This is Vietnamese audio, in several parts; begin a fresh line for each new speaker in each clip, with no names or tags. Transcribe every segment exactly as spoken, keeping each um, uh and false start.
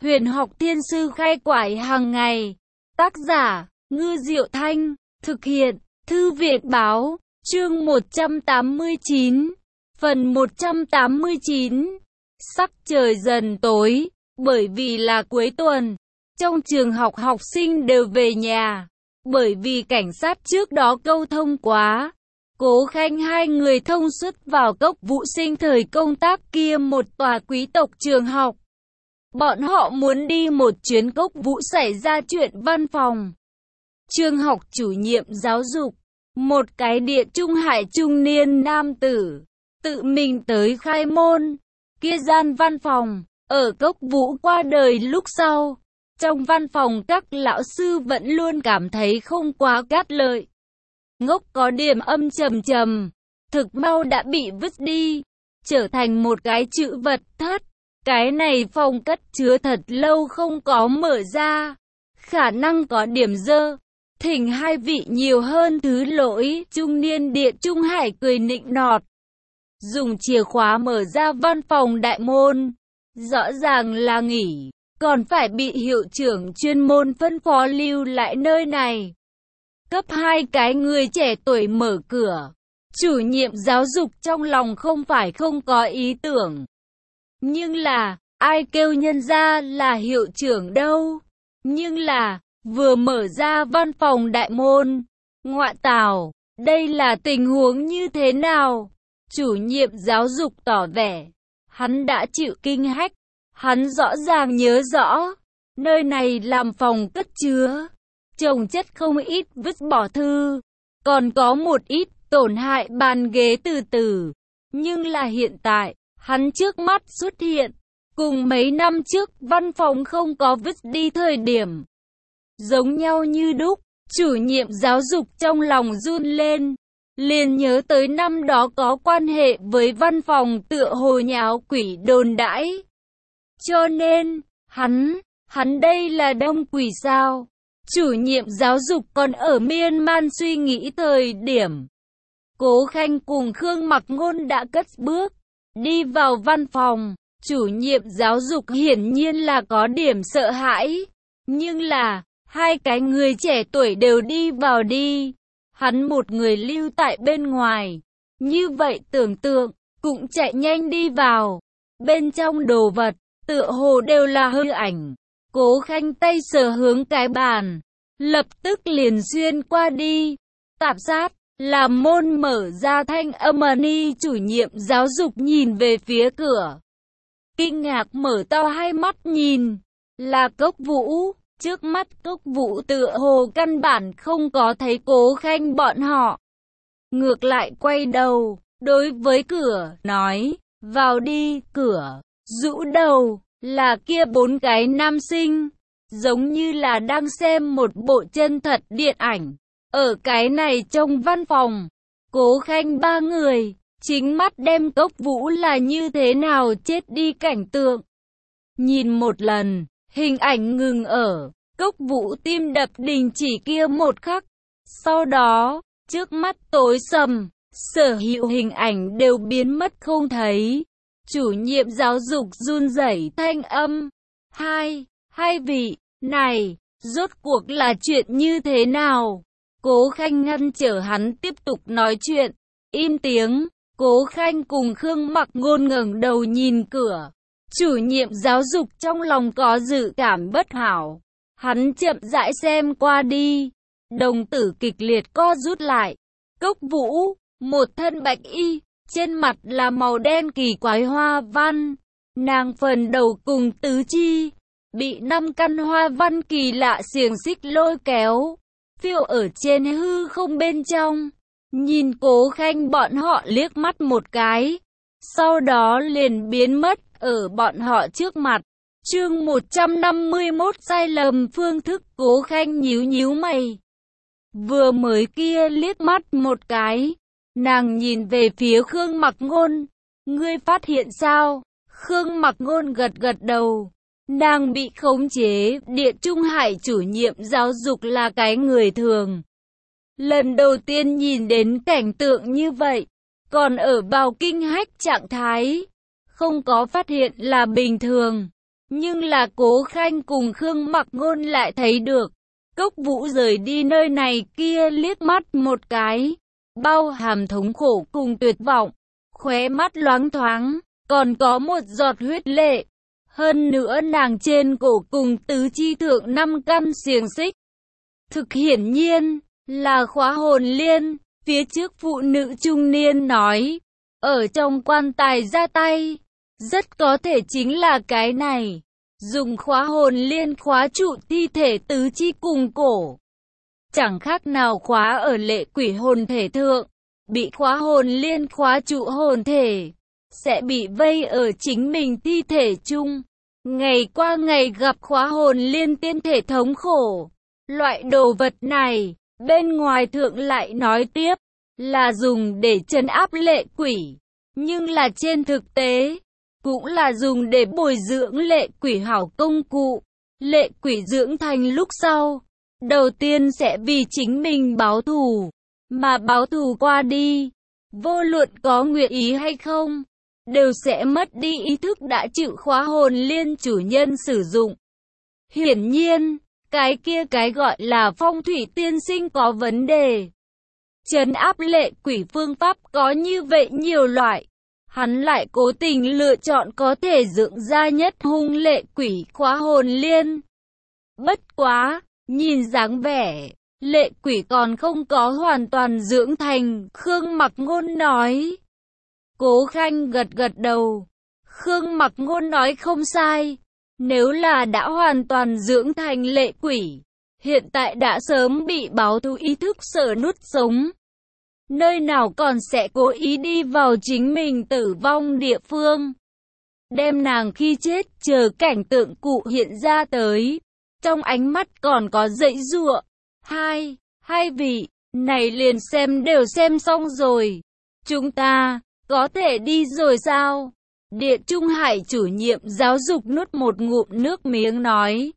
Huyền học thiên sư khai quải hàng ngày. Tác giả, Ngư Diệu Thanh. Thực hiện, Thư viện Báo. Chương một trăm tám mươi chín. Phần một trăm tám mươi chín. Sắc trời dần tối, bởi vì là cuối tuần. Trong trường học học sinh đều về nhà. Bởi vì cảnh sát trước đó câu thông quá. Cố Khanh hai người thông suốt vào Cốc Vũ Sinh thời công tác kia một tòa quý tộc trường học. Bọn họ muốn đi một chuyến Cốc Vũ xảy ra chuyện văn phòng. Trường học chủ nhiệm giáo dục, một cái địa trung hải trung niên nam tử, tự mình tới khai môn. Kia gian văn phòng, ở Cốc Vũ qua đời lúc sau. Trong văn phòng các lão sư vẫn luôn cảm thấy không quá cát lợi. Ngốc có điểm âm trầm trầm, thực mau đã bị vứt đi, trở thành một cái chữ vật thất. Cái này phòng cất chứa thật lâu không có mở ra, khả năng có điểm dơ. Thỉnh hai vị nhiều hơn thứ lỗi. Trung niên địa trung hải cười nịnh nọt, dùng chìa khóa mở ra văn phòng đại môn. Rõ ràng là nghỉ, còn phải bị hiệu trưởng chuyên môn phân phó lưu lại nơi này. Cấp hai cái người trẻ tuổi mở cửa. Chủ nhiệm giáo dục trong lòng không phải không có ý tưởng. Nhưng là, ai kêu nhân ra là hiệu trưởng đâu. Nhưng là, vừa mở ra văn phòng đại môn. Ngoạ tào, đây là tình huống như thế nào? Chủ nhiệm giáo dục tỏ vẻ. Hắn đã chịu kinh hách. Hắn rõ ràng nhớ rõ. Nơi này làm phòng cất chứa. Chồng chất không ít vứt bỏ thư. Còn có một ít tổn hại bàn ghế từ từ. Nhưng là hiện tại, hắn trước mắt xuất hiện. Cùng mấy năm trước văn phòng không có vứt đi thời điểm. Giống nhau như đúc, chủ nhiệm giáo dục trong lòng run lên. Liền nhớ tới năm đó có quan hệ với văn phòng tựa hồ nháo quỷ đồn đãi. Cho nên, hắn, hắn đây là đông quỷ sao? Chủ nhiệm giáo dục còn ở miên man suy nghĩ thời điểm. Cố Khanh cùng Khương Mặc Ngôn đã cất bước, đi vào văn phòng. Chủ nhiệm giáo dục hiển nhiên là có điểm sợ hãi. Nhưng là, hai cái người trẻ tuổi đều đi vào đi. Hắn một người lưu tại bên ngoài. Như vậy tưởng tượng, cũng chạy nhanh đi vào. Bên trong đồ vật, tựa hồ đều là hư ảnh. Cố Khanh tay sờ hướng cái bàn, lập tức liền xuyên qua đi. Tạp sát, làm môn mở ra thanh âm ni. Chủ nhiệm giáo dục nhìn về phía cửa. Kinh ngạc mở to hai mắt nhìn. Là Cốc Vũ. Trước mắt Cốc Vũ tựa hồ căn bản không có thấy Cố Khanh bọn họ. Ngược lại quay đầu, đối với cửa, nói, vào đi. Cửa, rũ đầu, là kia bốn cái nam sinh. Giống như là đang xem một bộ chân thật điện ảnh. Ở cái này trong văn phòng, Cố Khanh ba người, chính mắt đem Cốc Vũ là như thế nào chết đi cảnh tượng. Nhìn một lần, hình ảnh ngừng ở, Cốc Vũ tim đập đình chỉ kia một khắc. Sau đó, trước mắt tối sầm, sở hữu hình ảnh đều biến mất không thấy. Chủ nhiệm giáo dục run rẩy thanh âm. Hai, hai vị, này, rốt cuộc là chuyện như thế nào? Cố Khanh ngăn trở hắn tiếp tục nói chuyện. Im tiếng. Cố Khanh cùng Khương Mặc Ngôn ngẩng đầu nhìn cửa. Chủ nhiệm giáo dục trong lòng có dự cảm bất hảo. Hắn chậm rãi xem qua đi. Đồng tử kịch liệt co rút lại. Cốc Vũ, một thân bạch y, trên mặt là màu đen kỳ quái hoa văn. Nàng phần đầu cùng tứ chi, bị năm căn hoa văn kỳ lạ xiềng xích lôi kéo, phiêu ở trên hư không bên trong. Nhìn Cố Khanh bọn họ liếc mắt một cái, sau đó liền biến mất ở bọn họ trước mặt. Chương một trăm năm mươi mốt sai lầm phương thức. Cố Khanh nhíu nhíu mày. Vừa mới kia liếc mắt một cái, nàng nhìn về phía Khương Mặc Ngôn. Ngươi phát hiện sao? Khương Mặc Ngôn gật gật đầu. Nàng bị khống chế. Địa Trung Hải chủ nhiệm giáo dục là cái người thường. Lần đầu tiên nhìn đến cảnh tượng như vậy, còn ở vào kinh hách trạng thái, không có phát hiện là bình thường. Nhưng là Cố Khanh cùng Khương Mặc Ngôn lại thấy được. Cốc Vũ rời đi nơi này kia liếc mắt một cái, bao hàm thống khổ cùng tuyệt vọng, khóe mắt loáng thoáng, còn có một giọt huyết lệ. Hơn nữa nàng trên cổ cùng tứ chi thượng năm căn xiềng xích. Thực hiển nhiên, là khóa hồn liên, phía trước phụ nữ trung niên nói, ở trong quan tài ra tay, rất có thể chính là cái này. Dùng khóa hồn liên khóa trụ thi thể tứ chi cùng cổ. Chẳng khác nào khóa ở lệ quỷ hồn thể thượng. Bị khóa hồn liên khóa trụ hồn thể, sẽ bị vây ở chính mình thi thể chung. Ngày qua ngày gặp khóa hồn liên tiên thể thống khổ. Loại đồ vật này, bên ngoài thượng lại nói tiếp, là dùng để trấn áp lệ quỷ. Nhưng là trên thực tế, cũng là dùng để bồi dưỡng lệ quỷ hảo công cụ. Lệ quỷ dưỡng thành lúc sau, đầu tiên sẽ vì chính mình báo thù, mà báo thù qua đi, vô luận có nguyện ý hay không, đều sẽ mất đi ý thức đã chịu khóa hồn liên chủ nhân sử dụng. Hiển nhiên, cái kia cái gọi là phong thủy tiên sinh có vấn đề. Trấn áp lệ quỷ phương pháp có như vậy nhiều loại. Hắn lại cố tình lựa chọn có thể dưỡng ra nhất hung lệ quỷ khóa hồn liên. Bất quá, nhìn dáng vẻ, lệ quỷ còn không có hoàn toàn dưỡng thành, Khương Mặc Ngôn nói. Cố Khanh gật gật đầu. Khương Mặc Ngôn nói không sai. Nếu là đã hoàn toàn dưỡng thành lệ quỷ, hiện tại đã sớm bị báo thù ý thức sở nuốt sống. Nơi nào còn sẽ cố ý đi vào chính mình tử vong địa phương. Đem nàng khi chết chờ cảnh tượng cụ hiện ra tới. Trong ánh mắt còn có dãy giụa. Hai, hai vị, này liền xem đều xem xong rồi. Chúng ta, có thể đi rồi sao? Địa Trung Hải chủ nhiệm giáo dục nuốt một ngụm nước miếng nói.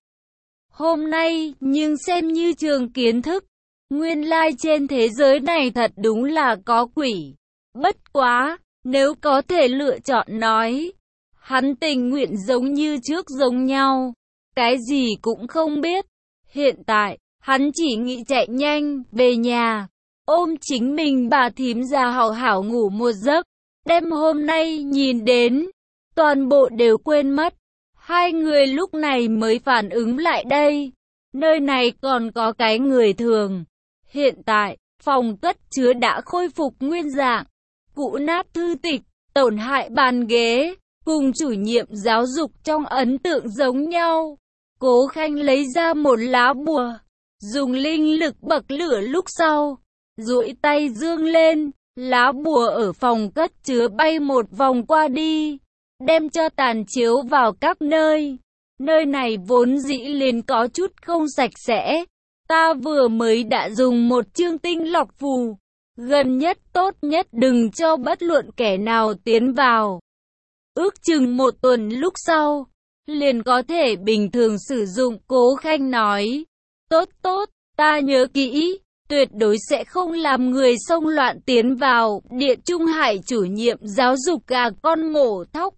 Hôm nay, nhưng xem như trường kiến thức. Nguyên lai trên thế giới này thật đúng là có quỷ. Bất quá, nếu có thể lựa chọn nói, hắn tình nguyện giống như trước giống nhau. Cái gì cũng không biết. Hiện tại, hắn chỉ nghĩ chạy nhanh, về nhà, ôm chính mình bà thím già hảo hảo ngủ một giấc. Đêm hôm nay nhìn đến, toàn bộ đều quên mất. Hai người lúc này mới phản ứng lại đây. Nơi này còn có cái người thường. Hiện tại, phòng cất chứa đã khôi phục nguyên dạng. Cũ nát thư tịch, tổn hại bàn ghế, cùng chủ nhiệm giáo dục trong ấn tượng giống nhau. Cố Khanh lấy ra một lá bùa, dùng linh lực bậc lửa lúc sau, duỗi tay dương lên, lá bùa ở phòng cất chứa bay một vòng qua đi, đem cho tàn chiếu vào các nơi. Nơi này vốn dĩ liền có chút không sạch sẽ. Ta vừa mới đã dùng một chương tinh lọc phù, gần nhất tốt nhất đừng cho bất luận kẻ nào tiến vào. Ước chừng một tuần lúc sau, liền có thể bình thường sử dụng. Cố Khanh nói. Tốt tốt, ta nhớ kỹ, tuyệt đối sẽ không làm người xông loạn tiến vào. Địa Trung Hải chủ nhiệm giáo dục gà con mổ thóc,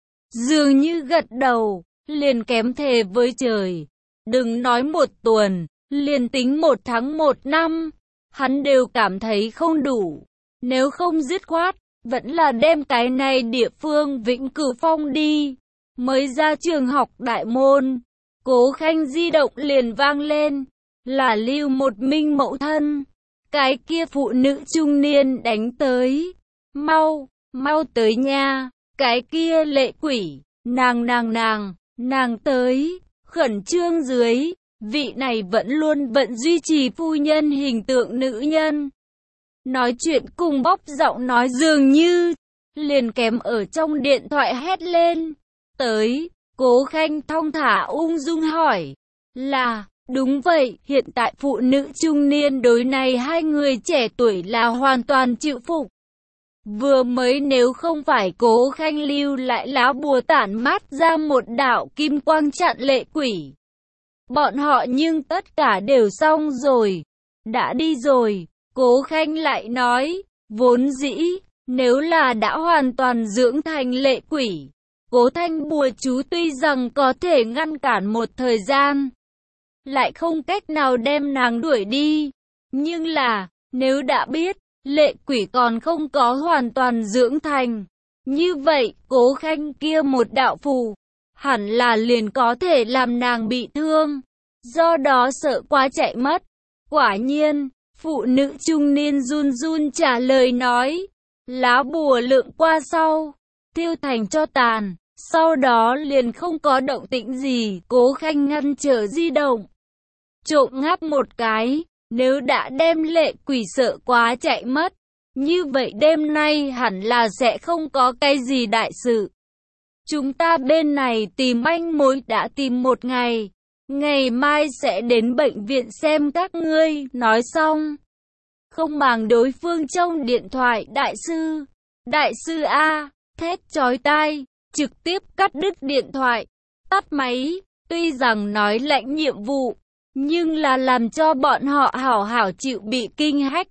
dường như gật đầu, liền kém thề với trời. Đừng nói một tuần, liền tính một tháng một năm, hắn đều cảm thấy không đủ. Nếu không dứt khoát, vẫn là đem cái này địa phương vĩnh cửu phong đi. Mới ra trường học đại môn, Cố Khanh di động liền vang lên, là Lưu Một Minh mẫu thân. Cái kia phụ nữ trung niên đánh tới. Mau, mau tới nha, cái kia lệ quỷ, nàng nàng nàng, nàng tới, khẩn trương dưới. Vị này vẫn luôn vẫn duy trì phu nhân hình tượng nữ nhân. Nói chuyện cùng bóc giọng nói dường như, liền kém ở trong điện thoại hét lên. Tới, Cố Khanh thong thả ung dung hỏi. Là, đúng vậy, hiện tại phụ nữ trung niên đối này hai người trẻ tuổi là hoàn toàn chịu phục. Vừa mới nếu không phải Cố Khanh lưu lại lá bùa tản mát ra một đạo kim quang chặn lệ quỷ, bọn họ nhưng tất cả đều xong rồi. Đã đi rồi, Cố Khanh lại nói, vốn dĩ, nếu là đã hoàn toàn dưỡng thành lệ quỷ, Cố Thanh bùa chú tuy rằng có thể ngăn cản một thời gian, lại không cách nào đem nàng đuổi đi. Nhưng là, nếu đã biết, lệ quỷ còn không có hoàn toàn dưỡng thành, như vậy, Cố Khanh kia một đạo phù, hẳn là liền có thể làm nàng bị thương, do đó sợ quá chạy mất. Quả nhiên, phụ nữ trung niên run run trả lời nói, lá bùa lượng qua sau, thiêu thành tro tàn, sau đó liền không có động tĩnh gì. Cố Khanh ngăn trở di động, trộm ngáp một cái, nếu đã đem lệ quỷ sợ quá chạy mất, như vậy đêm nay hẳn là sẽ không có cái gì đại sự. Chúng ta bên này tìm manh mối đã tìm một ngày, ngày mai sẽ đến bệnh viện xem các ngươi. Nói xong, không màng đối phương trong điện thoại, đại sư, đại sư A, thét chói tai, trực tiếp cắt đứt điện thoại, tắt máy. Tuy rằng nói lãnh nhiệm vụ, nhưng là làm cho bọn họ hảo hảo chịu bị kinh hách,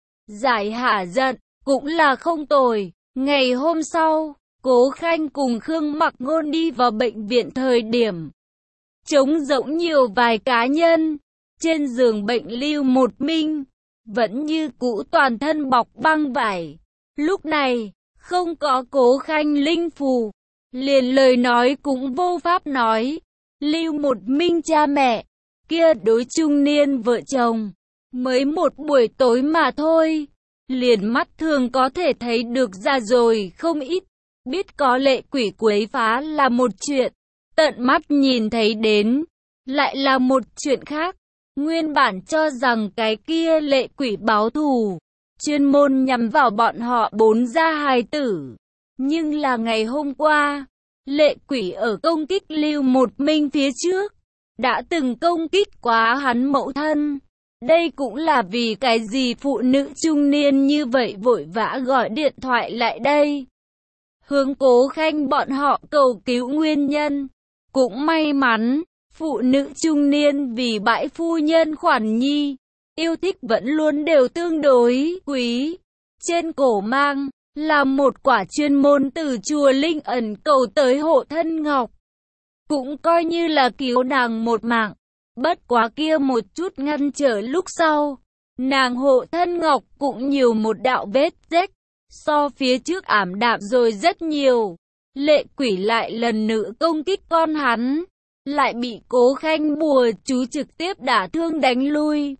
giải hả giận, cũng là không tồi. Ngày hôm sau, Cố Khanh cùng Khương Mặc Ngôn đi vào bệnh viện thời điểm trống rỗng nhiều vài cá nhân. Trên giường bệnh Lưu Một Minh vẫn như cũ toàn thân bọc băng vải. Lúc này, không có Cố Khanh linh phù, liền lời nói cũng vô pháp nói. Lưu Một Minh cha mẹ, kia đối trung niên vợ chồng, mới một buổi tối mà thôi, liền mắt thường có thể thấy được ra rồi không ít. Biết có lệ quỷ quấy phá là một chuyện, tận mắt nhìn thấy đến, lại là một chuyện khác. Nguyên bản cho rằng cái kia lệ quỷ báo thù, chuyên môn nhắm vào bọn họ bốn gia hài tử. Nhưng là ngày hôm qua, lệ quỷ ở công kích Lưu Một Minh phía trước, đã từng công kích quá hắn mẫu thân. Đây cũng là vì cái gì phụ nữ trung niên như vậy vội vã gọi điện thoại lại đây, hướng Cố Khanh bọn họ cầu cứu nguyên nhân. Cũng may mắn, phụ nữ trung niên vì bãi phu nhân khoản nhi, yêu thích vẫn luôn đều tương đối quý. Trên cổ mang, là một quả chuyên môn từ chùa Linh Ẩn cầu tới hộ thân ngọc. Cũng coi như là cứu nàng một mạng. Bất quá kia một chút ngăn trở lúc sau, nàng hộ thân ngọc cũng nhiều một đạo vết rách, so phía trước ảm đạm rồi rất nhiều. Lệ quỷ lại lần nữa công kích con hắn, lại bị Cố Khanh bùa chú trực tiếp đả thương đánh lui.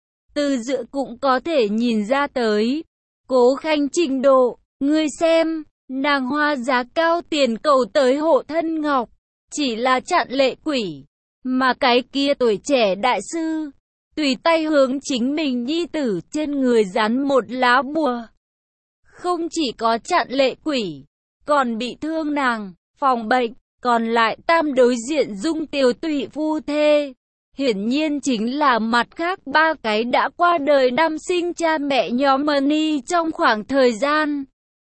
Từ giữa cũng có thể nhìn ra tới Cố Khanh trình độ. Ngươi xem, nàng hoa giá cao tiền cầu tới hộ thân ngọc, chỉ là chặn lệ quỷ, mà cái kia tuổi trẻ đại sư, tùy tay hướng chính mình nhi tử trên người dán một lá bùa. Không chỉ có chặn lệ quỷ, còn bị thương nàng, phòng bệnh, còn lại tam đối diện dung tiều tụy phu thê. Hiển nhiên chính là mặt khác ba cái đã qua đời năm sinh cha mẹ nhóm Money trong khoảng thời gian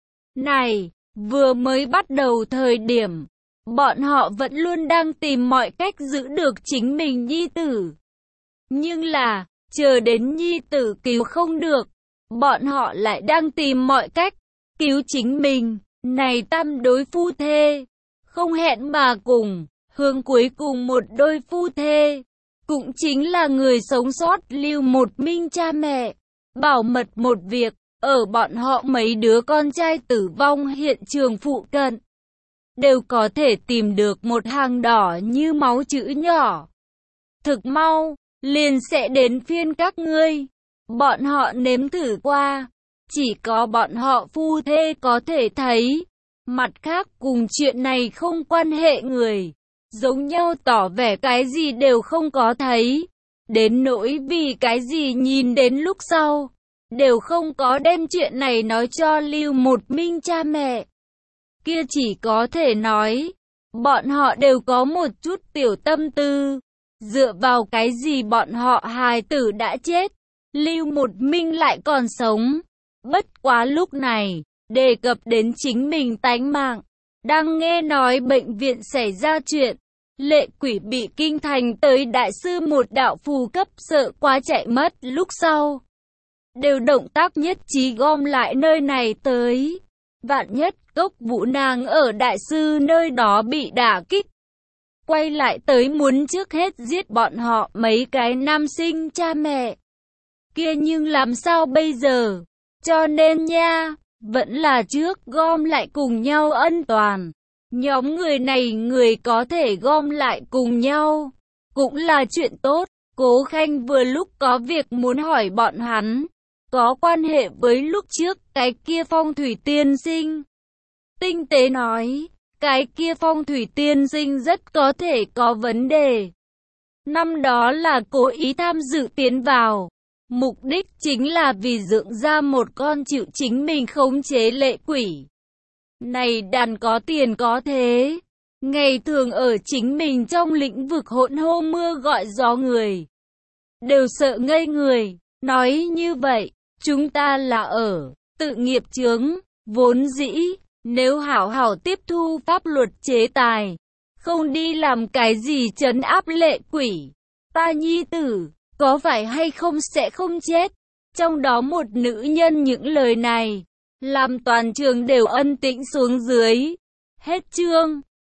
này. Vừa mới bắt đầu thời điểm, bọn họ vẫn luôn đang tìm mọi cách giữ được chính mình nhi tử. Nhưng là, chờ đến nhi tử cứu không được, bọn họ lại đang tìm mọi cách cứu chính mình. Này tam đối phu thê, không hẹn mà cùng, hướng cuối cùng một đôi phu thê, cũng chính là người sống sót Lưu Một Minh cha mẹ, bảo mật một việc, ở bọn họ mấy đứa con trai tử vong hiện trường phụ cận, đều có thể tìm được một hàng đỏ như máu chữ nhỏ. Thực mau, liền sẽ đến phiên các ngươi. Bọn họ nếm thử qua, chỉ có bọn họ phu thê có thể thấy. Mặt khác cùng chuyện này không quan hệ người, giống nhau tỏ vẻ cái gì đều không có thấy. Đến nỗi vì cái gì nhìn đến lúc sau, đều không có đem chuyện này nói cho Lưu Một Minh cha mẹ. Kia chỉ có thể nói, bọn họ đều có một chút tiểu tâm tư. Dựa vào cái gì bọn họ hài tử đã chết, Lưu Một Minh lại còn sống. Bất quá lúc này, đề cập đến chính mình tánh mạng, đang nghe nói bệnh viện xảy ra chuyện, lệ quỷ bị kinh thành tới đại sư một đạo phù cấp sợ quá chạy mất lúc sau. Đều động tác nhất trí gom lại nơi này tới. Vạn nhất Cốc Vũ nàng ở đại sư nơi đó bị đả kích, quay lại tới muốn trước hết giết bọn họ mấy cái nam sinh cha mẹ kia, nhưng làm sao bây giờ? Cho nên nha, vẫn là trước gom lại cùng nhau ân toàn. Nhóm người này người có thể gom lại cùng nhau, cũng là chuyện tốt. Cố Khanh vừa lúc có việc muốn hỏi bọn hắn, có quan hệ với lúc trước cái kia phong thủy tiên sinh. Tinh tế nói, cái kia phong thủy tiên sinh rất có thể có vấn đề. Năm đó là cố ý tham dự tiến vào, mục đích chính là vì dưỡng ra một con chịu chính mình khống chế lệ quỷ. Này đàn có tiền có thế, ngày thường ở chính mình trong lĩnh vực hỗn hô mưa gọi gió người, đều sợ ngây người. Nói như vậy, chúng ta là ở tự nghiệp chướng, vốn dĩ, nếu hảo hảo tiếp thu pháp luật chế tài, không đi làm cái gì trấn áp lệ quỷ, ta nhi tử, có phải hay không sẽ không chết. Trong đó một nữ nhân những lời này, làm toàn trường đều ân tĩnh xuống dưới. Hết chương.